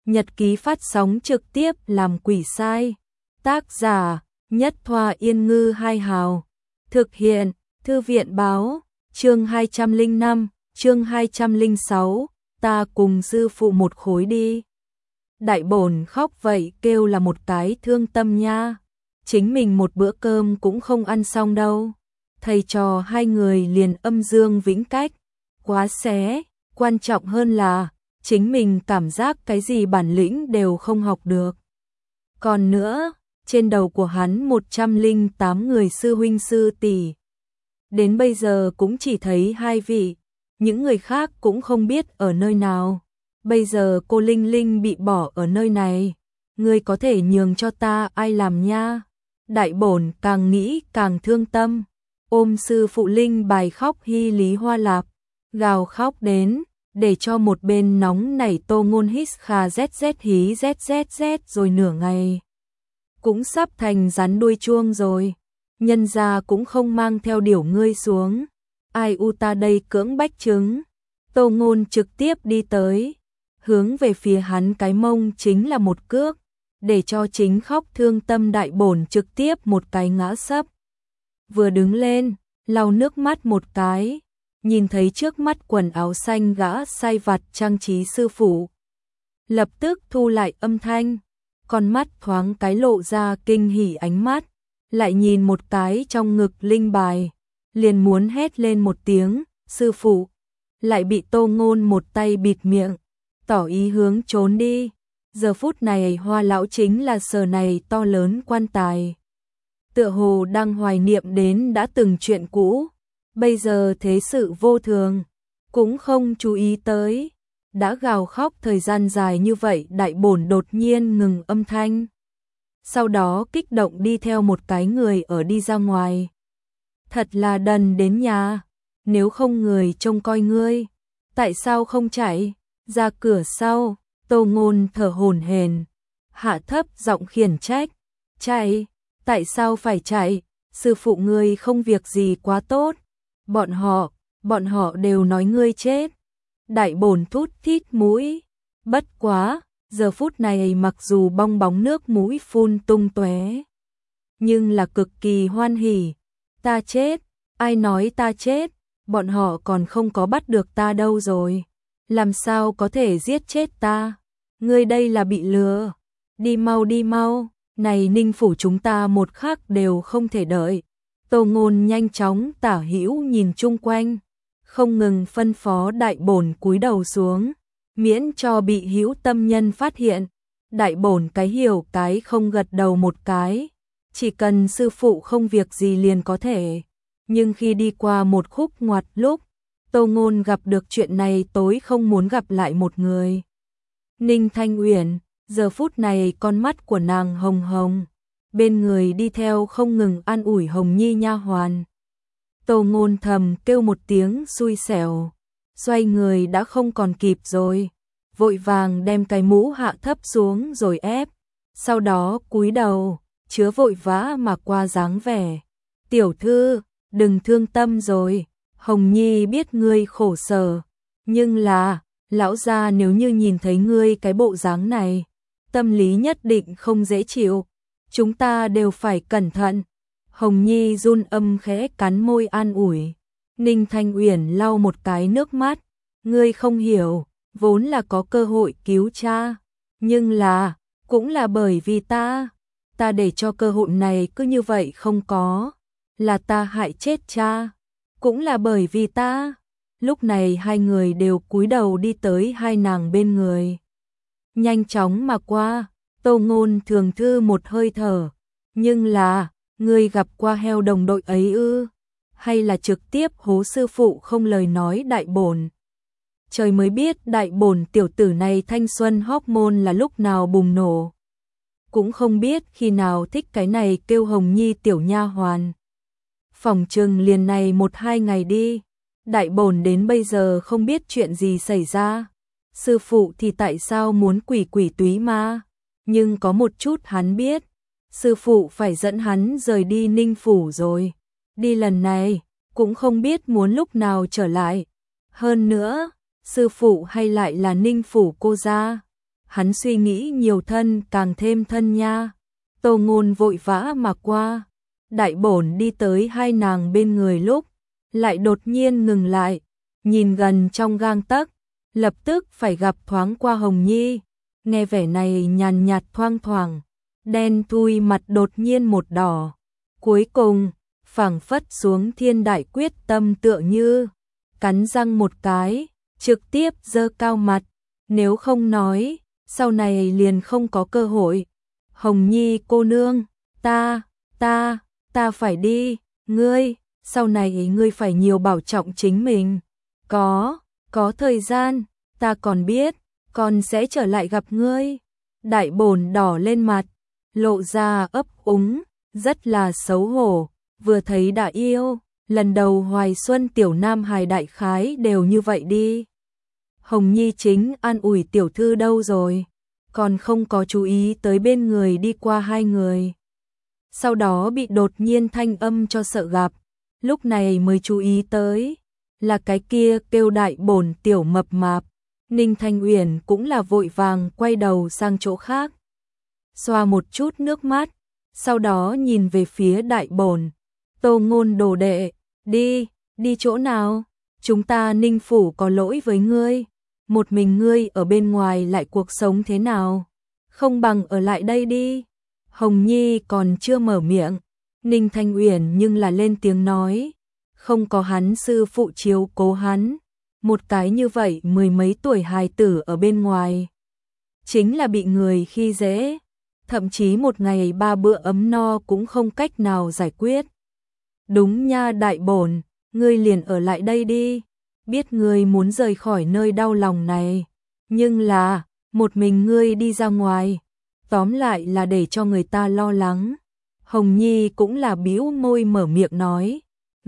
Nhật ký phát sóng trực tiếp làm quỷ sai. Tác giả Nhất Thoa Yên Ngư Hai Hào. Thực hiện Thư viện Báo. Chương 205, chương 206. Ta cùng sư phụ một khối đi. Đại bổn khóc vậy kêu là một cái thương tâm nha. Chính mình một bữa cơm cũng không ăn xong đâu. Thầy trò hai người liền âm dương vĩnh cách. Quá xé, quan trọng hơn là chính mình cảm giác cái gì bản lĩnh đều không học được. Còn nữa, trên đầu của hắn 108 người sư huynh sư tỷ. Đến bây giờ cũng chỉ thấy hai vị, những người khác cũng không biết ở nơi nào. Bây giờ cô Linh Linh bị bỏ ở nơi này, ngươi có thể nhường cho ta ai làm nha? Đại bổn càng nghĩ càng thương tâm, ôm sư phụ Linh bài khóc hy lý hoa lạp, gào khóc đến, để cho một bên nóng nảy Tô Ngôn hít kha zz hí zzz rồi nửa ngày. Cũng sắp thành rắn đuôi chuông rồi, nhân gia cũng không mang theo điểu ngươi xuống. Ai u ta đây cưỡng bách trứng. Tô Ngôn trực tiếp đi tới, hướng về phía hắn cái mông chính là một cước, để cho chính khóc thương tâm đại bổn trực tiếp một cái ngã sấp. Vừa đứng lên, lau nước mắt một cái, nhìn thấy trước mắt quần áo xanh gã sai vặt trang trí sư phụ. Lập tức thu lại âm thanh, con mắt thoáng cái lộ ra kinh hỉ ánh mắt, lại nhìn một cái trong ngực linh bài, liền muốn hét lên một tiếng, sư phụ, lại bị Tô Ngôn một tay bịt miệng, tỏ ý hướng trốn đi. Giờ phút này Hoa lão chính là sờ này to lớn quan tài, tựa hồ đang hoài niệm đến đã từng chuyện cũ, bây giờ thế sự vô thường, cũng không chú ý tới. Đã gào khóc thời gian dài như vậy, đại bổn đột nhiên ngừng âm thanh. Sau đó kích động đi theo một cái người ở đi ra ngoài. Thật là đần đến nhà, nếu không người trông coi ngươi, tại sao không chạy? Ra cửa sau, Tô Ngôn thở hổn hển, hạ thấp giọng khiển trách, chạy, tại sao phải chạy? Sư phụ ngươi không việc gì quá tốt, bọn họ đều nói ngươi chết. Đại bổn thút thít mũi, bất quá, giờ phút này mặc dù bong bóng nước mũi phun tung tóe, nhưng là cực kỳ hoan hỉ. Ta chết, ai nói ta chết, bọn họ còn không có bắt được ta đâu rồi, làm sao có thể giết chết ta? Ngươi đây là bị lừa, đi mau, này Ninh phủ chúng ta một khắc đều không thể đợi. Tô Ngôn nhanh chóng tả hữu nhìn chung quanh, không ngừng phân phó đại bổn cúi đầu xuống, miễn cho bị hữu tâm nhân phát hiện. Đại bổn cái hiểu cái không gật đầu một cái, chỉ cần sư phụ không việc gì liền có thể. Nhưng khi đi qua một khúc ngoặt lúc, Tô Ngôn gặp được chuyện này tối không muốn gặp lại một người. Ninh Thanh Uyển, giờ phút này con mắt của nàng hồng hồng, bên người đi theo không ngừng an ủi Hồng Nhi nha hoàn. Tô Ngôn thầm kêu một tiếng xui xẻo, xoay người đã không còn kịp rồi, vội vàng đem cái mũ hạ thấp xuống rồi ép, sau đó cúi đầu, chứa vội vã mà qua dáng vẻ. Tiểu thư, đừng thương tâm rồi, Hồng Nhi biết ngươi khổ sở, nhưng là, lão gia nếu như nhìn thấy ngươi cái bộ dáng này, tâm lý nhất định không dễ chịu, chúng ta đều phải cẩn thận. Hồng Nhi run âm khẽ cắn môi an ủi. Ninh Thanh Uyển lau một cái nước mắt, ngươi không hiểu, vốn là có cơ hội cứu cha, nhưng là, cũng là bởi vì ta để cho cơ hội này cứ như vậy không có, là ta hại chết cha, cũng là bởi vì ta. Lúc này hai người đều cúi đầu đi tới hai nàng bên người. Nhanh chóng mà qua, Tô Ngôn thường thư một hơi thở, nhưng là, ngươi gặp qua heo đồng đội ấy ư? Hay là trực tiếp hố sư phụ không lời nói đại bổn? Trời mới biết đại bổn tiểu tử này thanh xuân hormone là lúc nào bùng nổ. Cũng không biết khi nào thích cái này kêu Hồng Nhi tiểu nha hoàn. Phòng trừng liền này 1-2 ngày đi. Đại bổn đến bây giờ không biết chuyện gì xảy ra. Sư phụ thì tại sao muốn quỷ quỷ túy ma? Nhưng có một chút hắn biết. Sư phụ phải dẫn hắn rời đi Ninh phủ rồi. Đi lần này, cũng không biết muốn lúc nào trở lại. Hơn nữa, sư phụ hay lại là Ninh phủ cô gia. hắn suy nghĩ nhiều thân càng thêm thân nha. Tô Ngôn vội vã mà qua, Đại Bổn đi tới hai nàng bên người lúc, lại đột nhiên ngừng lại, nhìn gần trong gang tấc, lập tức phải gặp thoáng qua Hồng Nhi, nghe vẻ này nhàn nhạt thoang thoảng, đen thui mặt đột nhiên một đỏ, cuối cùng phảng phất xuống thiên đại quyết tâm tựa như, cắn răng một cái, trực tiếp giơ cao mặt, nếu không nói, sau này liền không có cơ hội. Hồng Nhi cô nương, ta phải đi, ngươi, sau này ngươi phải nhiều bảo trọng chính mình. Có thời gian, ta còn biết, con sẽ trở lại gặp ngươi. Đại Bổn đỏ lên mặt, lộ ra ấp úng, rất là xấu hổ, vừa thấy đã yêu, lần đầu hoài xuân tiểu nam hài đại khái đều như vậy đi. Hồng Nhi chính an ủi tiểu thư đâu rồi, còn không có chú ý tới bên người đi qua hai người. Sau đó bị đột nhiên thanh âm cho sợ gặp, lúc này mới chú ý tới, là cái kia kêu Đại Bổn tiểu mập mạp. Ninh Thanh Uyển cũng là vội vàng quay đầu sang chỗ khác, xoa một chút nước mắt, sau đó nhìn về phía Đại Bổn. Tô Ngôn đồ đệ, đi chỗ nào? Chúng ta Ninh phủ có lỗi với ngươi, một mình ngươi ở bên ngoài lại cuộc sống thế nào? Không bằng ở lại đây đi. Hồng Nhi còn chưa mở miệng, Ninh Thanh Uyển nhưng là lên tiếng nói, không có hắn sư phụ chiếu cố hắn, một cái như vậy mười mấy tuổi hài tử ở bên ngoài, chính là bị người khi dễ, thậm chí một ngày 3 bữa ấm no cũng không cách nào giải quyết. Đúng nha Đại Bổn, ngươi liền ở lại đây đi, biết ngươi muốn rời khỏi nơi đau lòng này, nhưng là, một mình ngươi đi ra ngoài, tóm lại là để cho người ta lo lắng. Hồng Nhi cũng là bĩu môi mở miệng nói,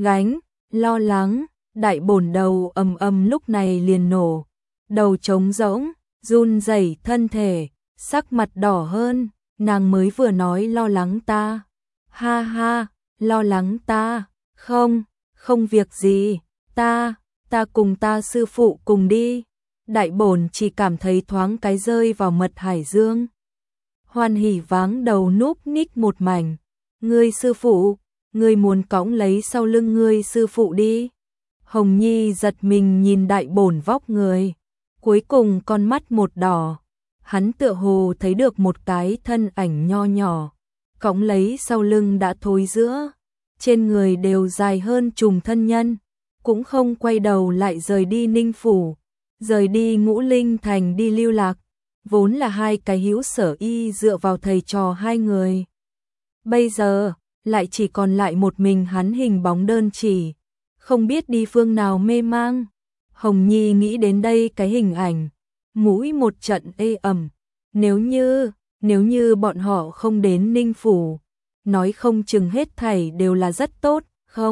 lo lắng, Đại Bổn đầu ầm lúc này liền nổ, đầu trống rỗng, run rẩy thân thể, sắc mặt đỏ hơn, nàng mới vừa nói lo lắng ta. Ha ha, lo lắng ta, không việc gì, ta cùng ta sư phụ cùng đi. Đại Bổn chỉ cảm thấy thoáng cái rơi vào mật hải dương. Hoan hỉ váng đầu núp ních một mảnh, ngươi sư phụ, ngươi muốn cõng lấy sau lưng ngươi sư phụ đi. Hồng Nhi giật mình nhìn Đại Bổn vóc người, cuối cùng con mắt một đỏ, hắn tựa hồ thấy được một cái thân ảnh nho nhỏ, cõng lấy sau lưng đã thối rữa, trên người đều dài hơn trùng thân nhân, cũng không quay đầu lại rời đi Ninh phủ, rời đi Ngũ Linh thành đi lưu lạc, vốn là hai cái hữu sở y dựa vào thầy trò hai người. Bây giờ, lại chỉ còn lại một mình hắn hình bóng đơn chỉ, không biết đi phương nào mê mang. Hồng Nhi nghĩ đến đây cái hình ảnh, mũi một trận ê ẩm, nếu như bọn họ không đến Ninh phủ, nói không chừng hết thảy đều là rất tốt,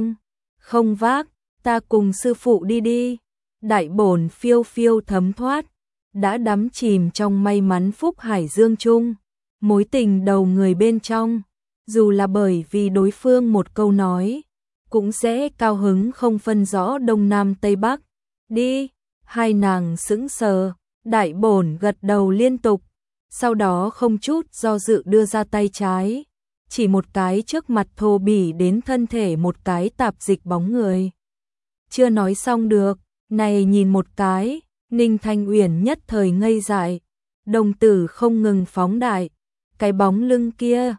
không vác, ta cùng sư phụ đi. Đại Bổn phiêu phiêu thấm thoát, đã đắm chìm trong may mắn phúc hải dương chung, mối tình đầu người bên trong, dù là bởi vì đối phương một câu nói, cũng sẽ cao hứng không phân rõ đông nam tây bắc. Đi, hai nàng sững sờ, Đại Bổn gật đầu liên tục, sau đó không chút do dự đưa ra tay trái, chỉ một cái trước mặt thô bỉ đến thân thể một cái tạp dịch bóng người. Chưa nói xong được, này nhìn một cái, Ninh Thanh Uyển nhất thời ngây dại, đồng tử không ngừng phóng đại, cái bóng lưng kia,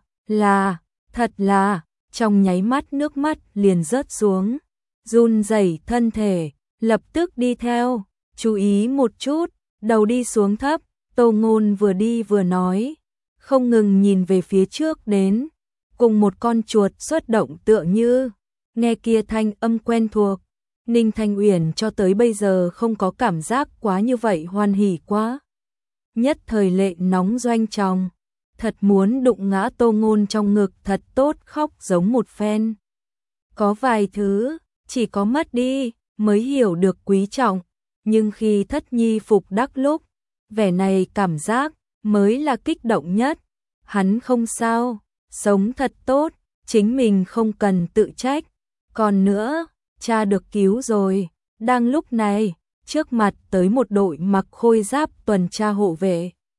thật là, trong nháy mắt nước mắt liền rớt xuống, run rẩy thân thể, lập tức đi theo, chú ý một chút, đầu đi xuống thấp, Tô Ngôn vừa đi vừa nói, không ngừng nhìn về phía trước đến, cùng một con chuột xuất động tựa như, nghe kia thanh âm quen thuộc. Ninh Thanh Uyển cho tới bây giờ không có cảm giác quá như vậy hoan hỉ quá. Nhất thời lệ nóng doanh tròng, thật muốn đụng ngã Tô Ngôn trong ngực thật tốt khóc giống một phen. Có vài thứ, chỉ có mất đi, mới hiểu được quý trọng, nhưng khi thất nhi phục đắc lúc, vẻ này cảm giác, mới là kích động nhất. Hắn không sao, sống thật tốt, chính mình không cần tự trách. Còn nữa, cha được cứu rồi. Đang lúc này, trước mặt tới một đội mặc khôi giáp tuần tra hộ vệ.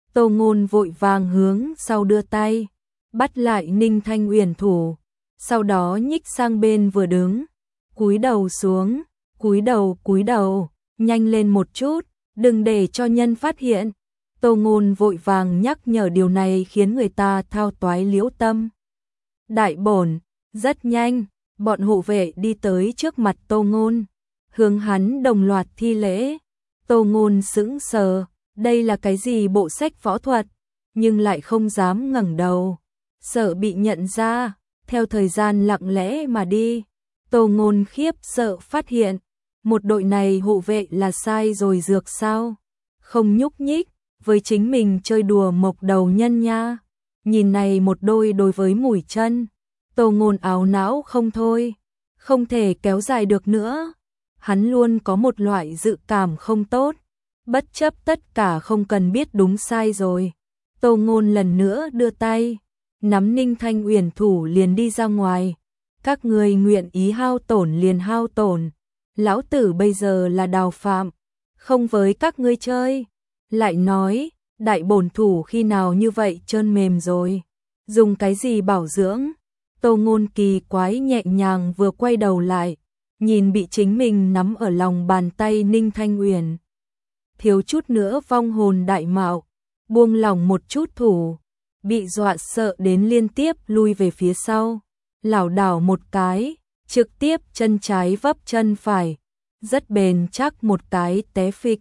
Tô Ngôn vội vàng hướng sau đưa tay, bắt lại Ninh Thanh Uyển thủ, sau đó nhích sang bên vừa đứng, cúi đầu xuống, cúi đầu, nhanh lên một chút, đừng để cho nhân phát hiện. Tô Ngôn vội vàng nhắc nhở, điều này khiến người ta thao toái liễu tâm. Đại bổn, rất nhanh, bọn hộ vệ đi tới trước mặt Tô Ngôn, hướng hắn đồng loạt thi lễ. Tô Ngôn sững sờ, đây là cái gì bộ sách võ thuật, nhưng lại không dám ngẩng đầu, sợ bị nhận ra, theo thời gian lặng lẽ mà đi. Tô Ngôn khiếp sợ phát hiện, một đội này hộ vệ là sai rồi dược sao? Không nhúc nhích, với chính mình chơi đùa mộc đầu nhân nha. Nhìn này một đôi đối với mũi chân, Tô Ngôn áo não không thôi, không thể kéo dài được nữa. Hắn luôn có một loại dự cảm không tốt, bất chấp tất cả không cần biết đúng sai rồi. Tô Ngôn lần nữa đưa tay, nắm Ninh Thanh Uyển thủ liền đi ra ngoài. Các người nguyện ý hao tổn liền hao tổn, lão tử bây giờ là Đào Phạm, không với các ngươi chơi. Lại nói, đại bổn thủ khi nào như vậy trơn mềm rồi, dùng cái gì bảo dưỡng? Tô Ngôn kỳ quái nhẹ nhàng vừa quay đầu lại, nhìn bị chính mình nắm ở lòng bàn tay Ninh Thanh Uyển, thiếu chút nữa vong hồn đại mạo, buông lỏng một chút thủ, bị dọa sợ đến liên tiếp lui về phía sau, lảo đảo một cái, trực tiếp chân trái vấp chân phải, rất bền chắc một cái té phịch.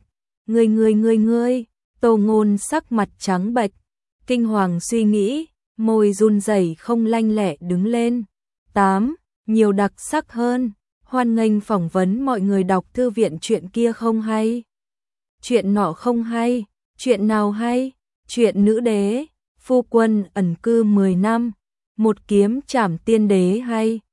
Ngươi, Tô Ngôn sắc mặt trắng bệch, kinh hoàng suy nghĩ, môi run rẩy không lanh lẹ đứng lên. 8. Nhiều đặc sắc hơn, hoan nghênh phỏng vấn mọi người đọc thư viện. Chuyện kia không hay, chuyện nọ không hay, chuyện nào hay? Chuyện nữ đế, phu quân ẩn cư 10 năm, một kiếm trảm tiên đế hay.